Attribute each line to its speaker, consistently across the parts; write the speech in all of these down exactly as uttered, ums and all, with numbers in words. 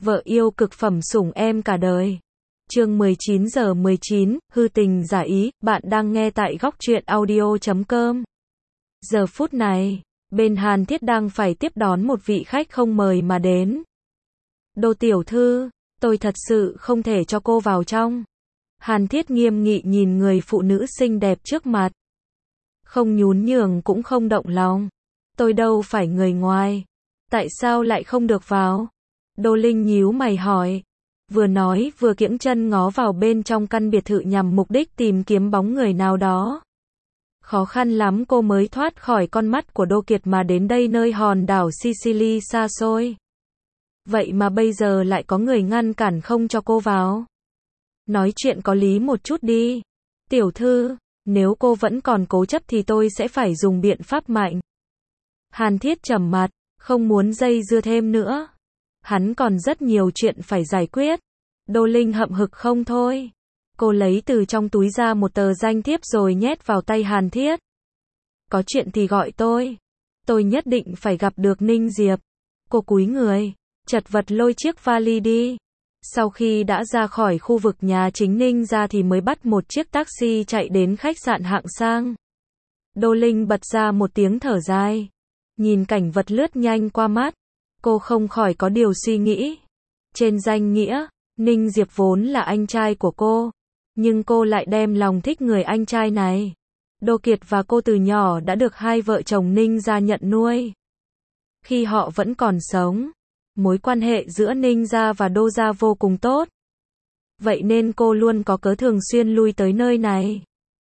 Speaker 1: Vợ yêu cực phẩm sủng em cả đời. Chương mười chín giờ mười chín, hư tình giả ý, bạn đang nghe tại góc truyện audio chấm com. Giờ phút này, bên Hàn Thiết đang phải tiếp đón một vị khách không mời mà đến. Đô tiểu thư, tôi thật sự không thể cho cô vào trong. Hàn Thiết nghiêm nghị nhìn người phụ nữ xinh đẹp trước mặt. Không nhún nhường cũng không động lòng. Tôi đâu phải người ngoài. Tại sao lại không được vào? Đô Linh nhíu mày hỏi. Vừa nói vừa kiễng chân ngó vào bên trong căn biệt thự nhằm mục đích tìm kiếm bóng người nào đó. Khó khăn lắm cô mới thoát khỏi con mắt của Đô Kiệt mà đến đây nơi hòn đảo Sicily xa xôi. Vậy mà bây giờ lại có người ngăn cản không cho cô vào. Nói chuyện có lý một chút đi. Tiểu thư, nếu cô vẫn còn cố chấp thì tôi sẽ phải dùng biện pháp mạnh. Hàn Thiết trầm mặt, không muốn dây dưa thêm nữa. Hắn còn rất nhiều chuyện phải giải quyết. Đô Linh hậm hực không thôi. Cô lấy từ trong túi ra một tờ danh thiếp rồi nhét vào tay Hàn Thiết. Có chuyện thì gọi tôi. Tôi nhất định phải gặp được Ninh Diệp. Cô cúi người, chật vật lôi chiếc vali đi. Sau khi đã ra khỏi khu vực nhà chính Ninh ra thì mới bắt một chiếc taxi chạy đến khách sạn hạng sang. Đô Linh bật ra một tiếng thở dài. Nhìn cảnh vật lướt nhanh qua mắt. Cô không khỏi có điều suy nghĩ. Trên danh nghĩa, Ninh Diệp vốn là anh trai của cô. Nhưng cô lại đem lòng thích người anh trai này. Đô Kiệt và cô từ nhỏ đã được hai vợ chồng Ninh gia nhận nuôi. Khi họ vẫn còn sống, mối quan hệ giữa Ninh gia và Đô gia vô cùng tốt. Vậy nên cô luôn có cớ thường xuyên lui tới nơi này.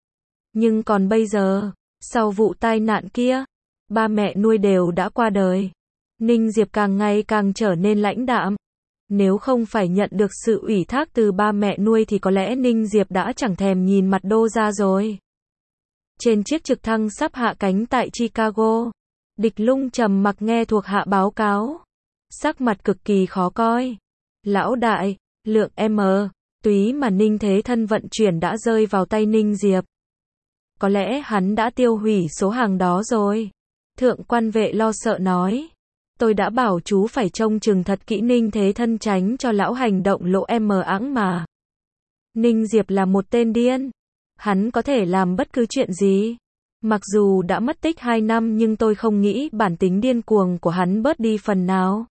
Speaker 1: Nhưng còn bây giờ, sau vụ tai nạn kia, ba mẹ nuôi đều đã qua đời. Ninh Diệp càng ngày càng trở nên lãnh đạm. Nếu không phải nhận được sự ủy thác từ ba mẹ nuôi thì có lẽ Ninh Diệp đã chẳng thèm nhìn mặt Đô gia rồi. Trên chiếc trực thăng sắp hạ cánh tại Chicago, Địch Lung trầm mặc nghe thuộc hạ báo cáo. Sắc mặt cực kỳ khó coi. Lão đại, lượng M, túy mà Ninh Thế Thân vận chuyển đã rơi vào tay Ninh Diệp. Có lẽ hắn đã tiêu hủy số hàng đó rồi. Thượng quan vệ lo sợ nói. Tôi đã bảo chú phải trông chừng thật kỹ Ninh Thế Thân tránh cho lão hành động lộ M ẵng mà. Ninh Diệp là một tên điên. Hắn có thể làm bất cứ chuyện gì. Mặc dù đã mất tích hai năm nhưng tôi không nghĩ bản tính điên cuồng của hắn bớt đi phần nào.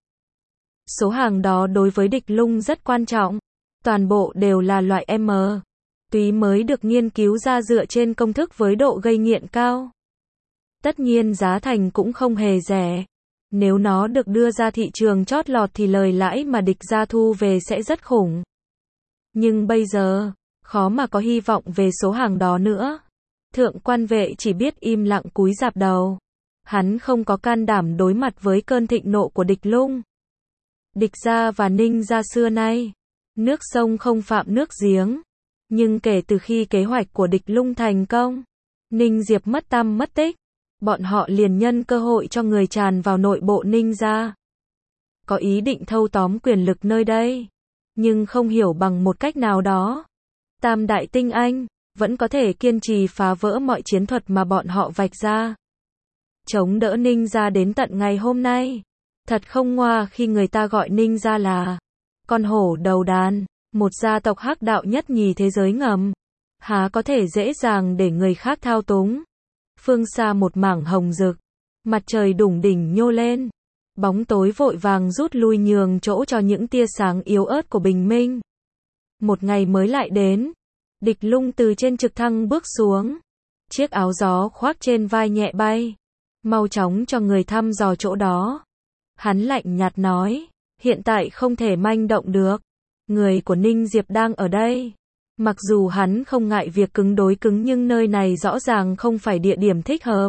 Speaker 1: Số hàng đó đối với Địch Lung rất quan trọng. Toàn bộ đều là loại M. Túy mới được nghiên cứu ra dựa trên công thức với độ gây nghiện cao. Tất nhiên giá thành cũng không hề rẻ. Nếu nó được đưa ra thị trường chót lọt thì lời lãi mà Địch gia thu về sẽ rất khủng. Nhưng bây giờ, khó mà có hy vọng về số hàng đó nữa. Thượng quan vệ chỉ biết im lặng cúi rạp đầu. Hắn không có can đảm đối mặt với cơn thịnh nộ của Địch Lung. Địch gia và Ninh gia xưa nay, nước sông không phạm nước giếng. Nhưng kể từ khi kế hoạch của Địch Lung thành công, Ninh Diệp mất tăm mất tích. Bọn họ liền nhân cơ hội cho người tràn vào nội bộ Ninh gia. Có ý định thâu tóm quyền lực nơi đây. Nhưng không hiểu bằng một cách nào đó. Tam đại tinh anh, vẫn có thể kiên trì phá vỡ mọi chiến thuật mà bọn họ vạch ra. Chống đỡ Ninh gia đến tận ngày hôm nay. Thật không ngoa khi người ta gọi Ninh gia là con hổ đầu đàn, một gia tộc hắc đạo nhất nhì thế giới ngầm. Há có thể dễ dàng để người khác thao túng. Phương xa một mảng hồng rực, mặt trời đủng đỉnh nhô lên. Bóng tối vội vàng rút lui nhường chỗ cho những tia sáng yếu ớt của bình minh. Một ngày mới lại đến. Địch Lung từ trên trực thăng bước xuống. Chiếc áo gió khoác trên vai nhẹ bay. Mau chóng cho người thăm dò chỗ đó. Hắn lạnh nhạt nói. Hiện tại không thể manh động được. Người của Ninh Diệp đang ở đây. Mặc dù hắn không ngại việc cứng đối cứng nhưng nơi này rõ ràng không phải địa điểm thích hợp.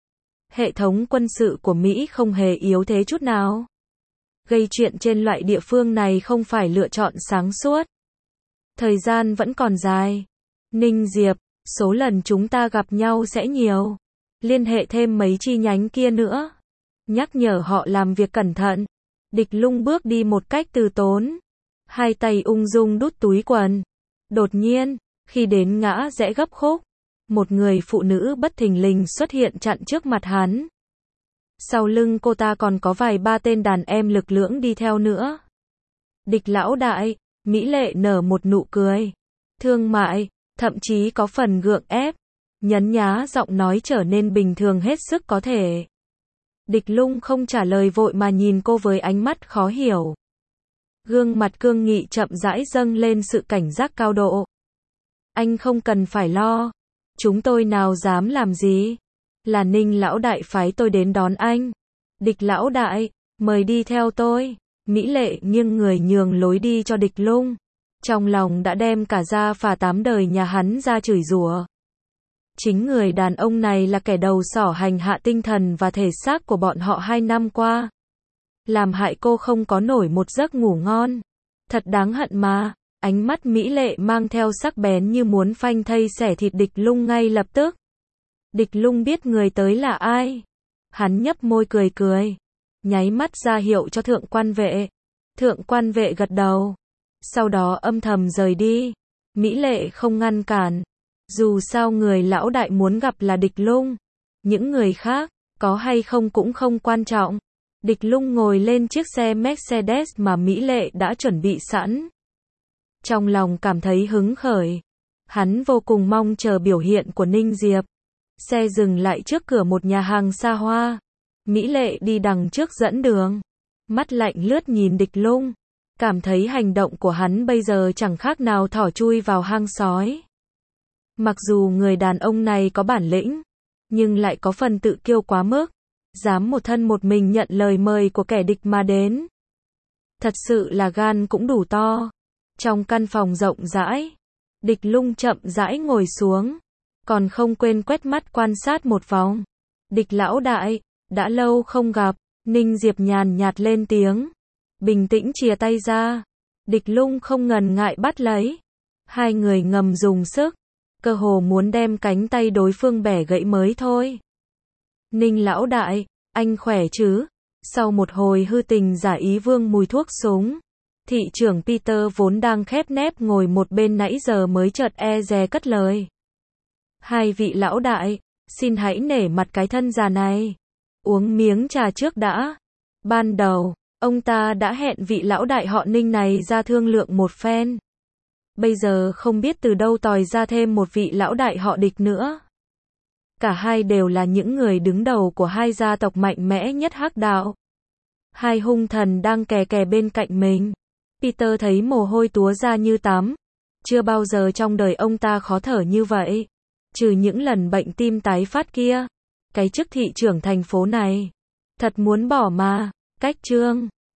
Speaker 1: Hệ thống quân sự của Mỹ không hề yếu thế chút nào. Gây chuyện trên loại địa phương này không phải lựa chọn sáng suốt. Thời gian vẫn còn dài. Ninh Diệp, số lần chúng ta gặp nhau sẽ nhiều. Liên hệ thêm mấy chi nhánh kia nữa. Nhắc nhở họ làm việc cẩn thận. Địch Lung bước đi một cách từ tốn. Hai tay ung dung đút túi quần. Đột nhiên, khi đến ngã rẽ gấp khúc, một người phụ nữ bất thình lình xuất hiện chặn trước mặt hắn. Sau lưng cô ta còn có vài ba tên đàn em lực lưỡng đi theo nữa. Địch lão đại, Mỹ Lệ nở một nụ cười. Thương mại, thậm chí có phần gượng ép. Nhấn nhá giọng nói trở nên bình thường hết sức có thể. Địch Lung không trả lời vội mà nhìn cô với ánh mắt khó hiểu. Gương mặt cương nghị chậm rãi dâng lên sự cảnh giác cao độ. Anh không cần phải lo. Chúng tôi nào dám làm gì. Là Ninh lão đại phái tôi đến đón anh. Địch lão đại, mời đi theo tôi. Mỹ Lệ nghiêng người nhường lối đi cho Địch Lung. Trong lòng đã đem cả gia phả tám đời nhà hắn ra chửi rủa. Chính người đàn ông này là kẻ đầu sỏ hành hạ tinh thần và thể xác của bọn họ hai năm qua. Làm hại cô không có nổi một giấc ngủ ngon. Thật đáng hận mà. Ánh mắt Mỹ Lệ mang theo sắc bén như muốn phanh thây xẻ thịt Địch Lung ngay lập tức. Địch Lung biết người tới là ai. Hắn nhấp môi cười cười. Nháy mắt ra hiệu cho thượng quan vệ. Thượng quan vệ gật đầu. Sau đó âm thầm rời đi. Mỹ Lệ không ngăn cản. Dù sao người lão đại muốn gặp là Địch Lung. Những người khác, có hay không cũng không quan trọng. Địch Lung ngồi lên chiếc xe Mercedes mà Mỹ Lệ đã chuẩn bị sẵn. Trong lòng cảm thấy hứng khởi. Hắn vô cùng mong chờ biểu hiện của Ninh Diệp. Xe dừng lại trước cửa một nhà hàng xa hoa. Mỹ Lệ đi đằng trước dẫn đường. Mắt lạnh lướt nhìn Địch Lung. Cảm thấy hành động của hắn bây giờ chẳng khác nào thỏ chui vào hang sói. Mặc dù người đàn ông này có bản lĩnh, nhưng lại có phần tự kiêu quá mức. Dám một thân một mình nhận lời mời của kẻ địch mà đến. Thật sự là gan cũng đủ to. Trong căn phòng rộng rãi, Địch Lung chậm rãi ngồi xuống. Còn không quên quét mắt quan sát một vòng. Địch lão đại, đã lâu không gặp. Ninh Diệp nhàn nhạt lên tiếng. Bình tĩnh chìa tay ra. Địch Lung không ngần ngại bắt lấy. Hai người ngầm dùng sức. Cơ hồ muốn đem cánh tay đối phương bẻ gãy mới thôi. Ninh lão đại, anh khỏe chứ? Sau một hồi hư tình giả ý vương mùi thuốc súng. Thị trưởng Peter vốn đang khép nép ngồi một bên nãy giờ mới chợt e dè cất lời. Hai vị lão đại, xin hãy nể mặt cái thân già này. Uống miếng trà trước đã. Ban đầu, ông ta đã hẹn vị lão đại họ Ninh này ra thương lượng một phen. Bây giờ không biết từ đâu tòi ra thêm một vị lão đại họ Địch nữa. Cả hai đều là những người đứng đầu của hai gia tộc mạnh mẽ nhất Hắc Đạo. Hai hung thần đang kè kè bên cạnh mình. Peter thấy mồ hôi túa ra như tắm. Chưa bao giờ trong đời ông ta khó thở như vậy. Trừ những lần bệnh tim tái phát kia. Cái chức thị trưởng thành phố này. Thật muốn bỏ mà. Cách chương